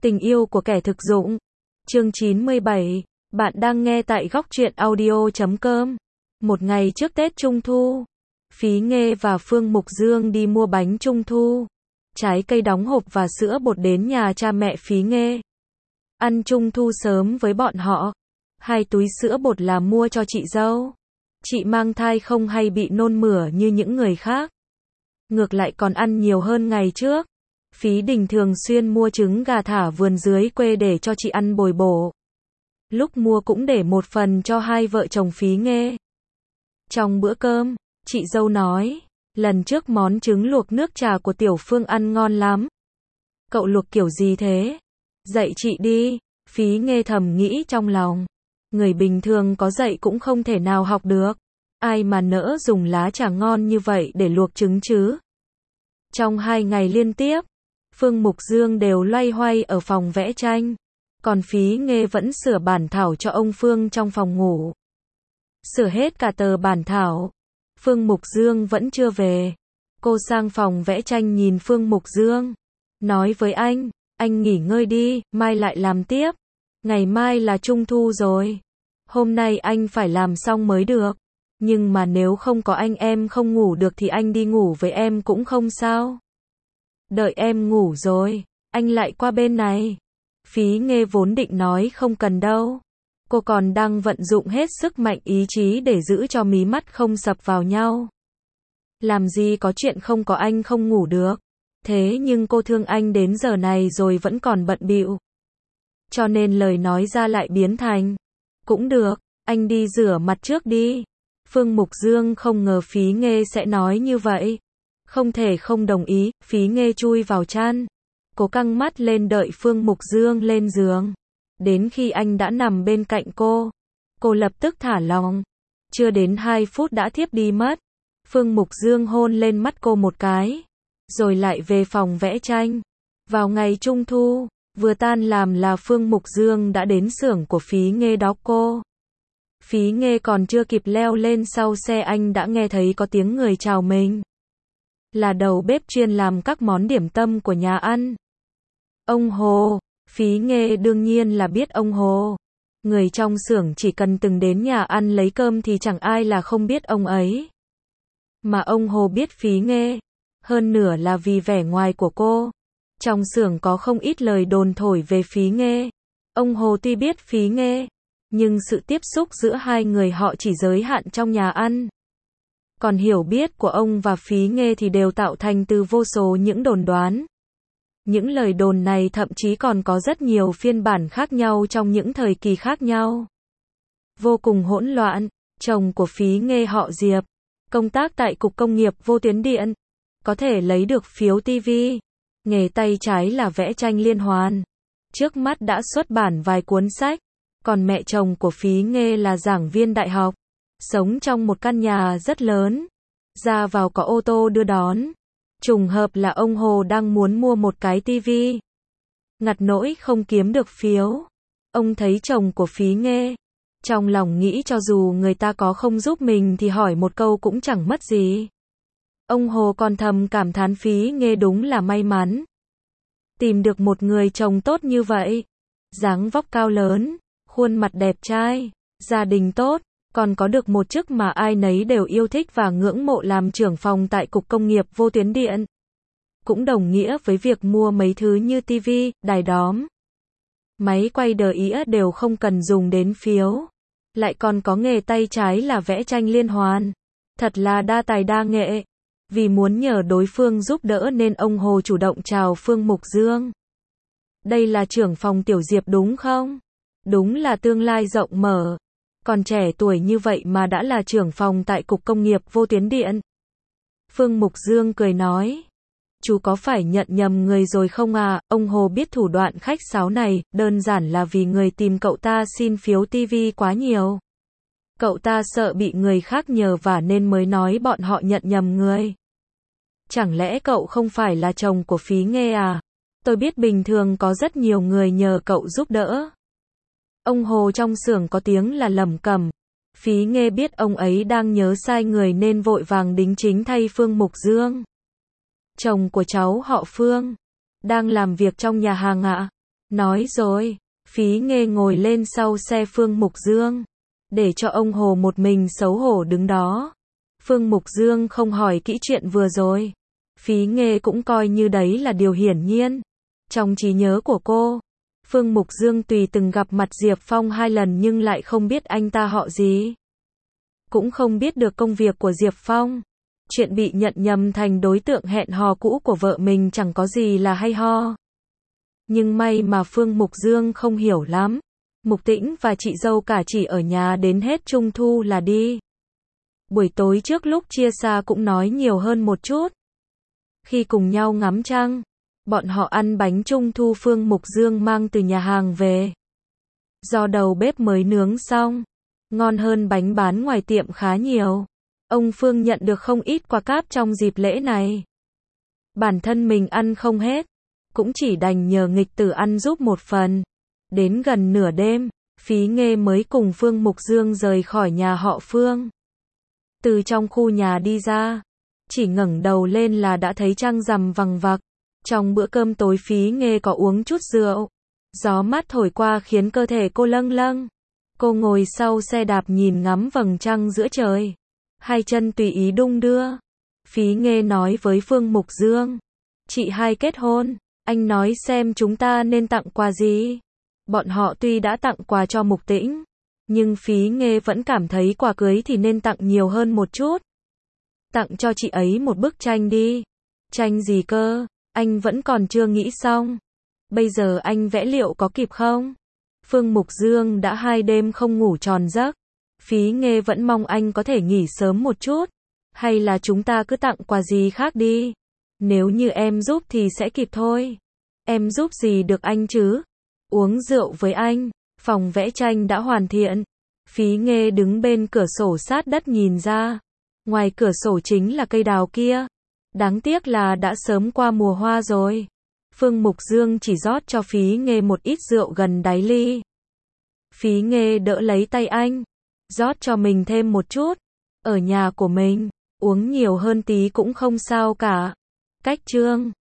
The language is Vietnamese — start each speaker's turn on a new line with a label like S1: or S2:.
S1: Tình yêu của kẻ thực dụng. Chương 97. Bạn đang nghe tại góc truyện audio.com. Một ngày trước Tết Trung Thu, Phí Nghê và Phương Mục Dương đi mua bánh Trung Thu, trái cây đóng hộp và sữa bột đến nhà cha mẹ Phí Nghê. Ăn Trung Thu sớm với bọn họ. 2 túi sữa bột là mua cho chị dâu. Chị mang thai không hay bị nôn mửa như những người khác. Ngược lại còn ăn nhiều hơn ngày trước. Phí Đình thường xuyên mua trứng gà thả vườn dưới quê để cho chị ăn bồi bổ. Lúc mua cũng để một phần cho hai vợ chồng Phí Nghê. Trong bữa cơm, chị dâu nói, lần trước món trứng luộc nước trà của Tiểu Phương ăn ngon lắm. Cậu luộc kiểu gì thế? Dạy chị đi. Phí Nghê thầm nghĩ trong lòng. Người bình thường có dạy cũng không thể nào học được. Ai mà nỡ dùng lá trà ngon như vậy để luộc trứng chứ? Trong 2 ngày liên tiếp, Phương Mục Dương đều loay hoay ở phòng vẽ tranh. Còn Phí Nghê vẫn sửa bản thảo cho ông Phương trong phòng ngủ. Sửa hết cả tờ bản thảo. Phương Mục Dương vẫn chưa về. Cô sang phòng vẽ tranh nhìn Phương Mục Dương. Nói với anh nghỉ ngơi đi, mai lại làm tiếp. Ngày mai là Trung Thu rồi. Hôm nay anh phải làm xong mới được. Nhưng mà nếu không có anh em không ngủ được thì anh đi ngủ với em cũng không sao. Đợi em ngủ rồi, anh lại qua bên này. Phí Nghê vốn định nói không cần đâu. Cô còn đang vận dụng hết sức mạnh ý chí để giữ cho mí mắt không sập vào nhau. Làm gì có chuyện không có anh không ngủ được. Thế nhưng cô thương anh đến giờ này rồi vẫn còn bận bịu. Cho nên lời nói ra lại biến thành, cũng được, anh đi rửa mặt trước đi. Phương Mục Dương không ngờ Phí Nghê sẽ nói như vậy. Không thể không đồng ý. Phí Nghê chui vào chăn. Cô căng mắt lên đợi Phương Mục Dương lên giường. Đến khi anh đã nằm bên cạnh cô lập tức thả lỏng. Chưa đến 2 phút đã thiếp đi mất. Phương Mục Dương hôn lên mắt cô một cái, rồi lại về phòng vẽ tranh. Vào ngày Trung Thu, vừa tan làm là Phương Mục Dương đã đến xưởng của Phí Nghê đón cô. Phí Nghê còn chưa kịp leo lên sau xe anh đã nghe thấy có tiếng người chào mình. Là đầu bếp chuyên làm các món điểm tâm của nhà ăn. Ông Hồ. Phí Nghê đương nhiên là biết ông Hồ. Người trong xưởng chỉ cần từng đến nhà ăn lấy cơm thì chẳng ai là không biết ông ấy. Mà ông Hồ biết Phí Nghê. Hơn nửa là vì vẻ ngoài của cô. Trong xưởng có không ít lời đồn thổi về Phí Nghê. Ông Hồ tuy biết Phí Nghê, nhưng sự tiếp xúc giữa hai người họ chỉ giới hạn trong nhà ăn. Còn hiểu biết của ông và Phí Nghê thì đều tạo thành từ vô số những đồn đoán. Những lời đồn này thậm chí còn có rất nhiều phiên bản khác nhau trong những thời kỳ khác nhau. Vô cùng hỗn loạn. Chồng của Phí Nghê họ Diệp, công tác tại Cục Công nghiệp Vô Tuyến Điện, có thể lấy được phiếu TV. Nghề tay trái là vẽ tranh liên hoàn. Trước mắt đã xuất bản vài cuốn sách. Còn mẹ chồng của Phí Nghê là giảng viên đại học, sống trong một căn nhà rất lớn, ra vào có ô tô đưa đón. Trùng hợp là ông Hồ đang muốn mua một cái tivi. Ngặt nỗi không kiếm được phiếu. Ông thấy chồng của Phí Nghê. Trong lòng nghĩ cho dù người ta có không giúp mình thì hỏi một câu cũng chẳng mất gì. Ông Hồ còn thầm cảm thán Phí Nghê đúng là may mắn. Tìm được một người chồng tốt như vậy. Dáng vóc cao lớn, khuôn mặt đẹp trai, gia đình tốt, còn có được một chức mà ai nấy đều yêu thích và ngưỡng mộ làm trưởng phòng tại Cục Công nghiệp Vô Tuyến Điện. Cũng đồng nghĩa với việc mua mấy thứ như tivi, đài đóm, máy quay đờ ĩa đều không cần dùng đến phiếu. Lại còn có nghề tay trái là vẽ tranh liên hoàn. Thật là đa tài đa nghệ. Vì muốn nhờ đối phương giúp đỡ nên ông Hồ chủ động chào Phương Mục Dương. Đây là trưởng phòng Tiểu Diệp đúng không? Đúng là tương lai rộng mở. Còn trẻ tuổi như vậy mà đã là trưởng phòng tại Cục Công nghiệp Vô Tuyến Điện. Phương Mục Dương cười nói. Chú có phải nhận nhầm người rồi không à? Ông Hồ biết thủ đoạn khách sáo này, đơn giản là vì người tìm cậu ta xin phiếu TV quá nhiều. Cậu ta sợ bị người khác nhờ vả nên mới nói bọn họ nhận nhầm người. Chẳng lẽ cậu không phải là chồng của Phí Nghê à? Tôi biết bình thường có rất nhiều người nhờ cậu giúp đỡ. Ông Hồ trong xưởng có tiếng là lẩm cẩm. Phí Nghê biết ông ấy đang nhớ sai người nên vội vàng đính chính thay Phương Mục Dương. Chồng của cháu họ Phương đang làm việc trong nhà hàng ạ. Nói rồi, Phí Nghê ngồi lên sau xe Phương Mục Dương, để cho ông Hồ một mình xấu hổ đứng đó. Phương Mục Dương không hỏi kỹ chuyện vừa rồi. Phí Nghê cũng coi như đấy là điều hiển nhiên. Trong trí nhớ của cô, Phương Mục Dương tùy từng gặp mặt Diệp Phong 2 lần nhưng lại không biết anh ta họ gì. Cũng không biết được công việc của Diệp Phong. Chuyện bị nhận nhầm thành đối tượng hẹn hò cũ của vợ mình chẳng có gì là hay ho. Nhưng may mà Phương Mục Dương không hiểu lắm. Mục Tĩnh và chị dâu cả chỉ ở nhà đến hết Trung thu là đi. Buổi tối trước lúc chia xa cũng nói nhiều hơn một chút. Khi cùng nhau ngắm trăng, bọn họ ăn bánh Trung thu Phương Mục Dương mang từ nhà hàng về. Do đầu bếp mới nướng xong, ngon hơn bánh bán ngoài tiệm khá nhiều. Ông Phương nhận được không ít quà cáp trong dịp lễ này. Bản thân mình ăn không hết, cũng chỉ đành nhờ nghịch tử ăn giúp một phần. Đến gần nửa đêm, Phí Nghê mới cùng Phương Mục Dương rời khỏi nhà họ Phương. Từ trong khu nhà đi ra, chỉ ngẩng đầu lên là đã thấy trăng rằm vằng vặc. Trong bữa cơm tối Phí Nghê có uống chút rượu. Gió mát thổi qua khiến cơ thể cô lâng lâng. Cô ngồi sau xe đạp nhìn ngắm vầng trăng giữa trời. Hai chân tùy ý đung đưa. Phí Nghê nói với Phương Mục Dương. Chị hai kết hôn, anh nói xem chúng ta nên tặng quà gì. Bọn họ tuy đã tặng quà cho Mục Tĩnh, nhưng Phí Nghê vẫn cảm thấy quà cưới thì nên tặng nhiều hơn một chút. Tặng cho chị ấy một bức tranh đi. Tranh gì cơ? Anh vẫn còn chưa nghĩ xong. Bây giờ anh vẽ liệu có kịp không? Phương Mục Dương đã 2 đêm không ngủ tròn giấc. Phí Nghê vẫn mong anh có thể nghỉ sớm một chút. Hay là chúng ta cứ tặng quà gì khác đi. Nếu như em giúp thì sẽ kịp thôi. Em giúp gì được anh chứ? Uống rượu với anh. Phòng vẽ tranh đã hoàn thiện. Phí Nghê đứng bên cửa sổ sát đất nhìn ra. Ngoài cửa sổ chính là cây đào kia. Đáng tiếc là đã sớm qua mùa hoa rồi. Phương Mục Dương chỉ rót cho Phí Nghê một ít rượu gần đáy ly. Phí Nghê đỡ lấy tay anh. Rót cho mình thêm một chút. Ở nhà của mình, uống nhiều hơn tí cũng không sao cả. Cách chương